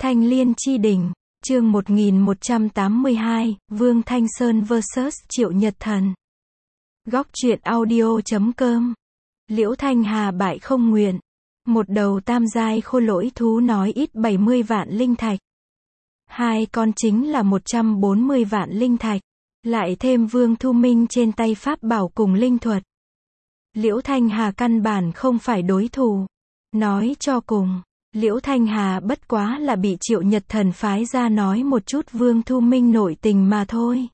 Thanh Liên Chi Đỉnh, chương 1182, Vương Thanh Sơn vs Triệu Nhật Thần. Góc truyện audio.com. Liễu Thanh Hà bại không nguyện. Một đầu tam giai khôi lỗi thú nói ít 70 vạn linh thạch. Hai con chính là 140 vạn linh thạch. Lại thêm Vương Thu Minh trên tay pháp bảo cùng linh thuật. Liễu Thanh Hà căn bản không phải đối thủ. Nói cho cùng, Liễu Thanh Hà bất quá là bị Triệu Nhật Thần phái ra nói một chút Vương Thu Minh nội tình mà thôi.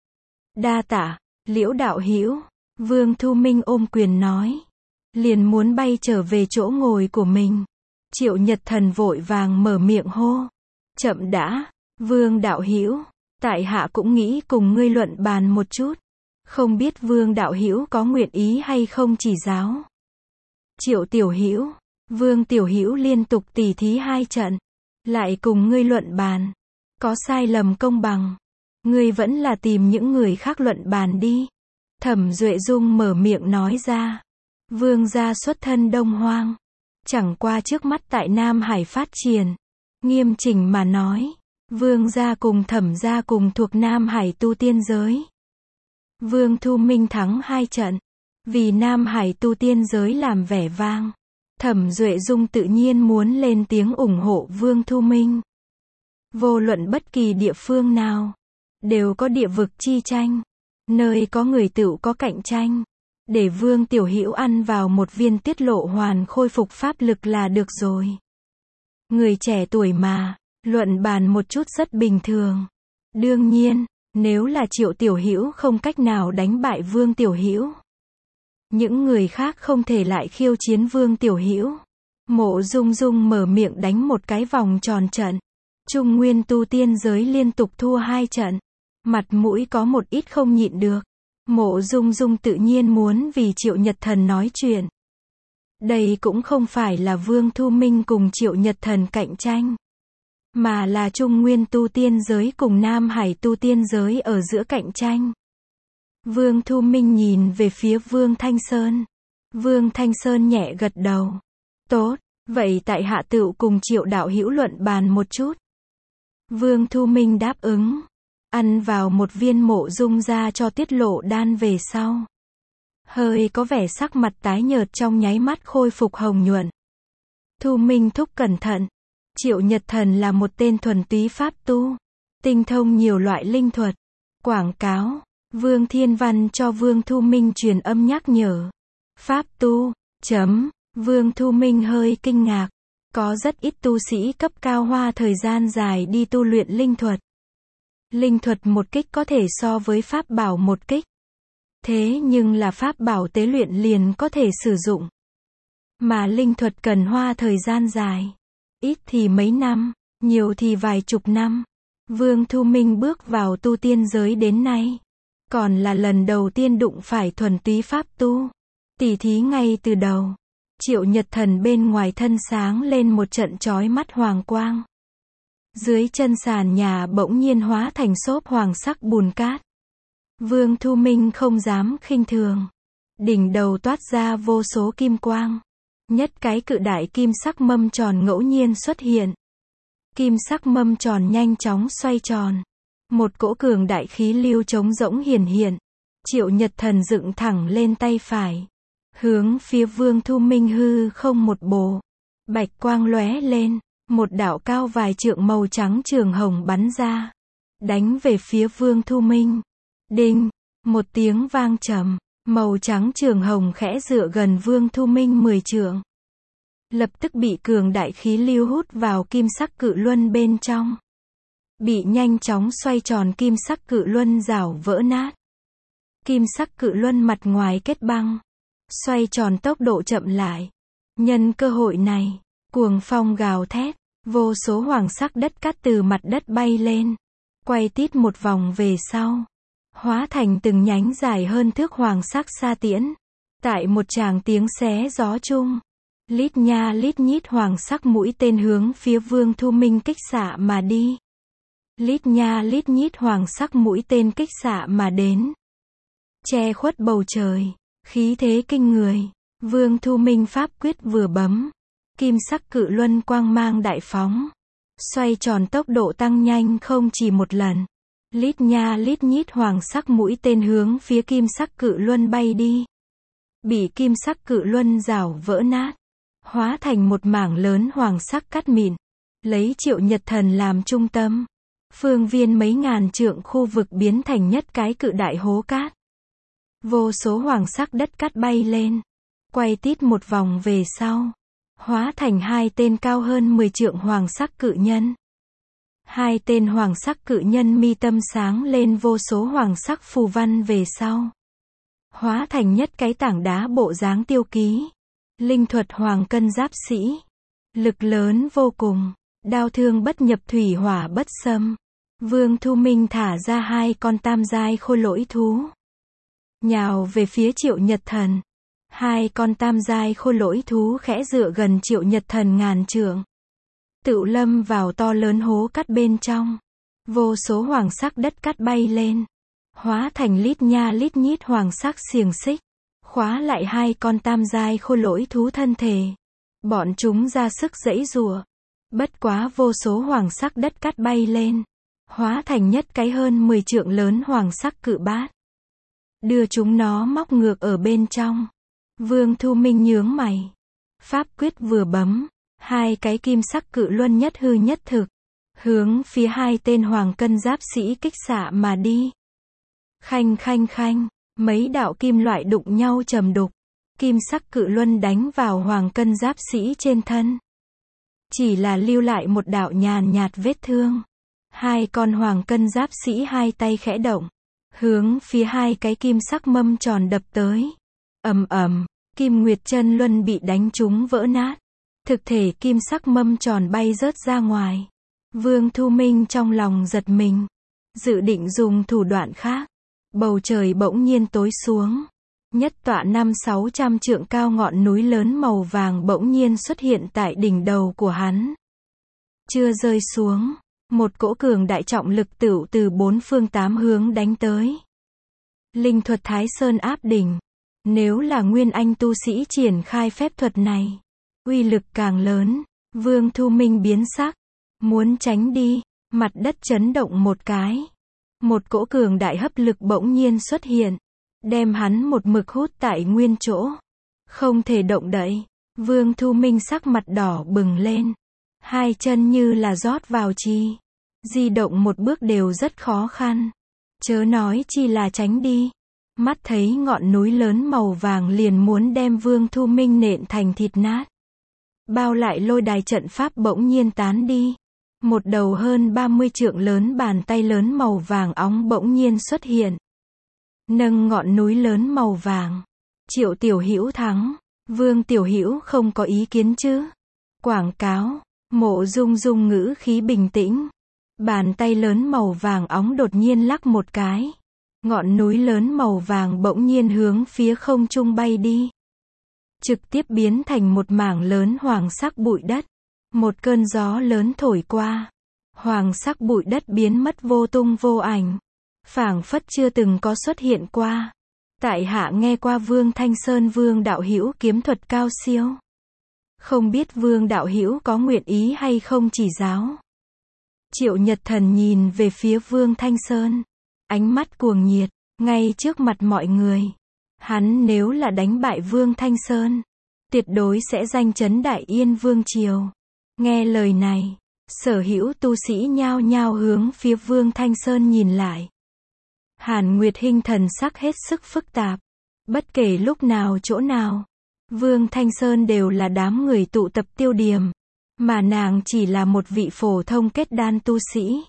Đa tạ, Liễu đạo hữu. Vương Thu Minh ôm quyền nói. Liền muốn bay trở về chỗ ngồi của mình. Triệu Nhật Thần vội vàng mở miệng hô. Chậm đã, Vương đạo hữu, tại hạ cũng nghĩ cùng ngươi luận bàn một chút. Không biết Vương đạo hữu có nguyện ý hay không chỉ giáo. Triệu tiểu hữu, Vương tiểu hữu liên tục tỉ thí 2 trận, lại cùng ngươi luận bàn, có sai lầm công bằng, ngươi vẫn là tìm những người khác luận bàn đi. Thẩm Duệ Dung mở miệng nói ra. Vương gia xuất thân Đông Hoang, chẳng qua trước mắt tại Nam Hải phát triển. Nghiêm chỉnh mà nói, Vương gia cùng Thẩm gia cùng thuộc Nam Hải tu tiên giới. Vương Thu Minh thắng 2 trận, vì Nam Hải tu tiên giới làm vẻ vang. Thẩm Duệ Dung tự nhiên muốn lên tiếng ủng hộ Vương Thu Minh. Vô luận bất kỳ địa phương nào, đều có địa vực chi tranh. Nơi có người tựu có cạnh tranh. Để Vương tiểu hữu ăn vào một viên tiết lộ hoàn khôi phục pháp lực là được rồi. Người trẻ tuổi mà, luận bàn một chút rất bình thường. Đương nhiên, nếu là Triệu tiểu hữu không cách nào đánh bại Vương tiểu hữu, những người khác không thể lại khiêu chiến Vương tiểu hữu. Mộ Dung Dung mở miệng đánh một cái vòng tròn trận. Trung nguyên tu tiên giới liên tục thua 2 trận. Mặt mũi có một ít không nhịn được. Mộ Dung Dung tự nhiên muốn vì Triệu Nhật Thần nói chuyện. Đây cũng không phải là Vương Thu Minh cùng Triệu Nhật Thần cạnh tranh, mà là Trung nguyên tu tiên giới cùng Nam Hải tu tiên giới ở giữa cạnh tranh. Vương Thu Minh nhìn về phía Vương Thanh Sơn. Vương Thanh Sơn nhẹ gật đầu. Tốt, vậy tại hạ tựu cùng Triệu đạo hữu luận bàn một chút. Vương Thu Minh đáp ứng. Ăn vào một viên Mộ Dung ra cho tiết lộ đan về sau, hơi có vẻ sắc mặt tái nhợt trong nháy mắt khôi phục hồng nhuận. Thu Minh thúc cẩn thận. Triệu Nhật Thần là một tên thuần túy pháp tu, tinh thông nhiều loại linh thuật. Quảng cáo. Vương Thiên Văn cho Vương Thu Minh truyền âm nhắc nhở. Pháp tu, Vương Thu Minh hơi kinh ngạc. Có rất ít tu sĩ cấp cao hoa thời gian dài đi tu luyện linh thuật. Linh thuật một kích có thể so với pháp bảo một kích. Thế nhưng là pháp bảo tế luyện liền có thể sử dụng. Mà linh thuật cần hoa thời gian dài. Ít thì mấy năm, nhiều thì vài chục năm. Vương Thu Minh bước vào tu tiên giới đến nay, còn là lần đầu tiên đụng phải thuần túy pháp tu. Tỉ thí ngay từ đầu, Triệu Nhật Thần bên ngoài thân sáng lên một trận chói mắt hoàng quang. Dưới chân sàn nhà bỗng nhiên hóa thành xốp hoàng sắc bùn cát. Vương Thu Minh không dám khinh thường. Đỉnh đầu toát ra vô số kim quang. Nhất cái cự đại kim sắc mâm tròn ngẫu nhiên xuất hiện. Kim sắc mâm tròn nhanh chóng xoay tròn. Một cỗ cường đại khí lưu trống rỗng hiển hiện. Triệu Nhật Thần dựng thẳng lên tay phải, hướng phía Vương Thu Minh hư không một bổ. Bạch quang lóe lên. Một đạo cao vài trượng màu trắng trường hồng bắn ra, đánh về phía Vương Thu Minh. Đinh, một tiếng vang trầm, màu trắng trường hồng khẽ dựa gần Vương Thu Minh 10 trượng. Lập tức bị cường đại khí lưu hút vào kim sắc cự luân bên trong. Bị nhanh chóng xoay tròn kim sắc cự luân rảo vỡ nát. Kim sắc cự luân mặt ngoài kết băng, xoay tròn tốc độ chậm lại. Nhân cơ hội này, cuồng phong gào thét, vô số hoàng sắc đất cát từ mặt đất bay lên, quay tít một vòng về sau, hóa thành từng nhánh dài hơn thước hoàng sắc sa tiễn. Tại một tràng tiếng xé gió chung, lít nha lít nhít hoàng sắc mũi tên hướng phía Vương Thu Minh kích xạ mà đi. Lít nha lít nhít hoàng sắc mũi tên kích xạ mà đến, che khuất bầu trời, khí thế kinh người. Vương Thu Minh pháp quyết vừa bấm, kim sắc cự luân quang mang đại phóng, xoay tròn tốc độ tăng nhanh không chỉ một lần. Lít nha lít nhít hoàng sắc mũi tên hướng phía kim sắc cự luân bay đi. Bị kim sắc cự luân rào vỡ nát, hóa thành một mảng lớn hoàng sắc cát mịn, lấy Triệu Nhật Thần làm trung tâm. Phương viên mấy ngàn trượng khu vực biến thành nhất cái cự đại hố cát. Vô số hoàng sắc đất cát bay lên, quay tít một vòng về sau, hóa thành hai tên cao hơn 10 trượng hoàng sắc cự nhân. Hai tên hoàng sắc cự nhân mi tâm sáng lên vô số hoàng sắc phù văn về sau, hóa thành nhất cái tảng đá bộ dáng tiêu ký. Linh thuật hoàng cân giáp sĩ, lực lớn vô cùng, đao thương bất nhập thủy hỏa bất xâm. Vương Thu Minh thả ra hai con tam giai khôi lỗi thú, nhào về phía Triệu Nhật Thần. Hai con tam giai khôi lỗi thú khẽ dựa gần Triệu Nhật Thần ngàn trượng, tự lâm vào to lớn hố cát bên trong. Vô số hoàng sắc đất cát bay lên, hóa thành lít nha lít nhít hoàng sắc xiềng xích, khóa lại hai con tam giai khôi lỗi thú thân thể. Bọn chúng ra sức giãy giụa, bất quá vô số hoàng sắc đất cát bay lên, hóa thành nhất cái hơn 10 trượng lớn hoàng sắc cự bát, đưa chúng nó móc ngược ở bên trong. Vương Thu Minh nhướng mày, pháp quyết vừa bấm, hai cái kim sắc cự luân nhất hư nhất thực, hướng phía hai tên hoàng cân giáp sĩ kích xạ mà đi. Khanh khanh khanh, mấy đạo kim loại đụng nhau trầm đục, kim sắc cự luân đánh vào hoàng cân giáp sĩ trên thân, chỉ là lưu lại một đạo nhàn nhạt vết thương. Hai con hoàng cân giáp sĩ hai tay khẽ động, hướng phía hai cái kim sắc mâm tròn đập tới. Ầm ầm, kim nguyệt chân luân bị đánh trúng vỡ nát, thực thể kim sắc mâm tròn bay rớt ra ngoài. Vương Thu Minh trong lòng giật mình, dự định dùng thủ đoạn khác. Bầu trời bỗng nhiên tối xuống, nhất tọa 500-600 trượng cao ngọn núi lớn màu vàng bỗng nhiên xuất hiện tại đỉnh đầu của hắn. Chưa rơi xuống, một cỗ cường đại trọng lực tựu từ bốn phương tám hướng đánh tới. Linh thuật Thái Sơn áp đỉnh. Nếu là nguyên anh tu sĩ triển khai phép thuật này, uy lực càng lớn. Vương Thu Minh biến sắc, muốn tránh đi, mặt đất chấn động một cái. Một cỗ cường đại hấp lực bỗng nhiên xuất hiện, đem hắn một mực hút tại nguyên chỗ, không thể động đậy. Vương Thu Minh sắc mặt đỏ bừng lên, hai chân như là rót vào chi, di động một bước đều rất khó khăn, chớ nói chi là tránh đi. Mắt thấy ngọn núi lớn màu vàng liền muốn đem Vương Thu Minh nện thành thịt nát. Bao lại lôi đài trận pháp bỗng nhiên tán đi. Một đầu hơn 30 trượng lớn bàn tay lớn màu vàng óng bỗng nhiên xuất hiện, nâng ngọn núi lớn màu vàng. Triệu Tiểu Hữu thắng. Vương Tiểu Hữu không có ý kiến chứ? Quảng cáo. Mộ Dung Dung ngữ khí bình tĩnh. Bàn tay lớn màu vàng óng đột nhiên lắc một cái. Ngọn núi lớn màu vàng bỗng nhiên hướng phía không trung bay đi, trực tiếp biến thành một mảng lớn hoàng sắc bụi đất. Một cơn gió lớn thổi qua, hoàng sắc bụi đất biến mất vô tung vô ảnh, phảng phất chưa từng có xuất hiện qua. Tại hạ nghe qua Vương Thanh Sơn Vương đạo hữu kiếm thuật cao siêu, không biết Vương đạo hữu có nguyện ý hay không chỉ giáo. Triệu Nhật Thần nhìn về phía Vương Thanh Sơn, ánh mắt cuồng nhiệt, ngay trước mặt mọi người. Hắn nếu là đánh bại Vương Thanh Sơn, tuyệt đối sẽ danh chấn Đại Yên Vương Triều. Nghe lời này, sở hữu tu sĩ nhao nhao hướng phía Vương Thanh Sơn nhìn lại. Hàn Nguyệt Hinh thần sắc hết sức phức tạp. Bất kể lúc nào chỗ nào, Vương Thanh Sơn đều là đám người tụ tập tiêu điểm, mà nàng chỉ là một vị phổ thông kết đan tu sĩ.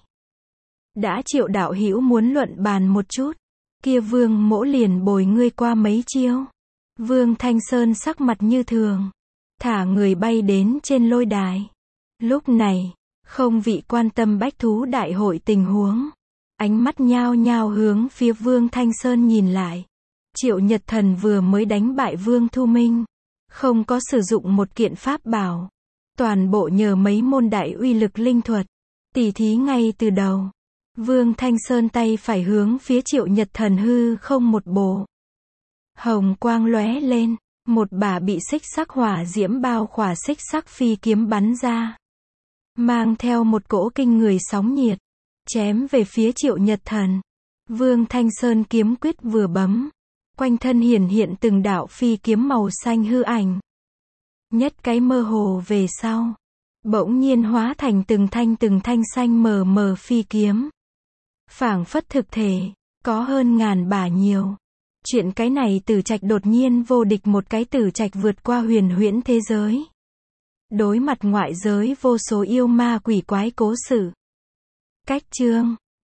Đã Triệu đạo hữu muốn luận bàn một chút, kia Vương mỗ liền bồi ngươi qua mấy chiêu. Vương Thanh Sơn sắc mặt như thường, thả người bay đến trên lôi đài. Lúc này, không vị quan tâm bách thú đại hội tình huống, ánh mắt nhao nhao hướng phía Vương Thanh Sơn nhìn lại. Triệu Nhật Thần vừa mới đánh bại Vương Thu Minh, không có sử dụng một kiện pháp bảo, toàn bộ nhờ mấy môn đại uy lực linh thuật, tỉ thí ngay từ đầu. Vương Thanh Sơn tay phải hướng phía Triệu Nhật Thần hư không một bổ. Hồng quang lóe lên, một bả bị xích sắc hỏa diễm bao khỏa xích sắc phi kiếm bắn ra. mang theo một cỗ kinh người sóng nhiệt, chém về phía Triệu Nhật Thần. Vương Thanh Sơn kiếm quyết vừa bấm, quanh thân hiển hiện từng đạo phi kiếm màu xanh hư ảnh. Nhất cái mơ hồ về sau, bỗng nhiên hóa thành từng thanh xanh mờ mờ phi kiếm. Phảng phất thực thể, có hơn ngàn bả nhiều. Chuyện cái này Tử Trạch đột nhiên vô địch một cái Tử Trạch vượt qua huyền huyễn thế giới. Đối mặt ngoại giới vô số yêu ma quỷ quái cố sự. Cách chương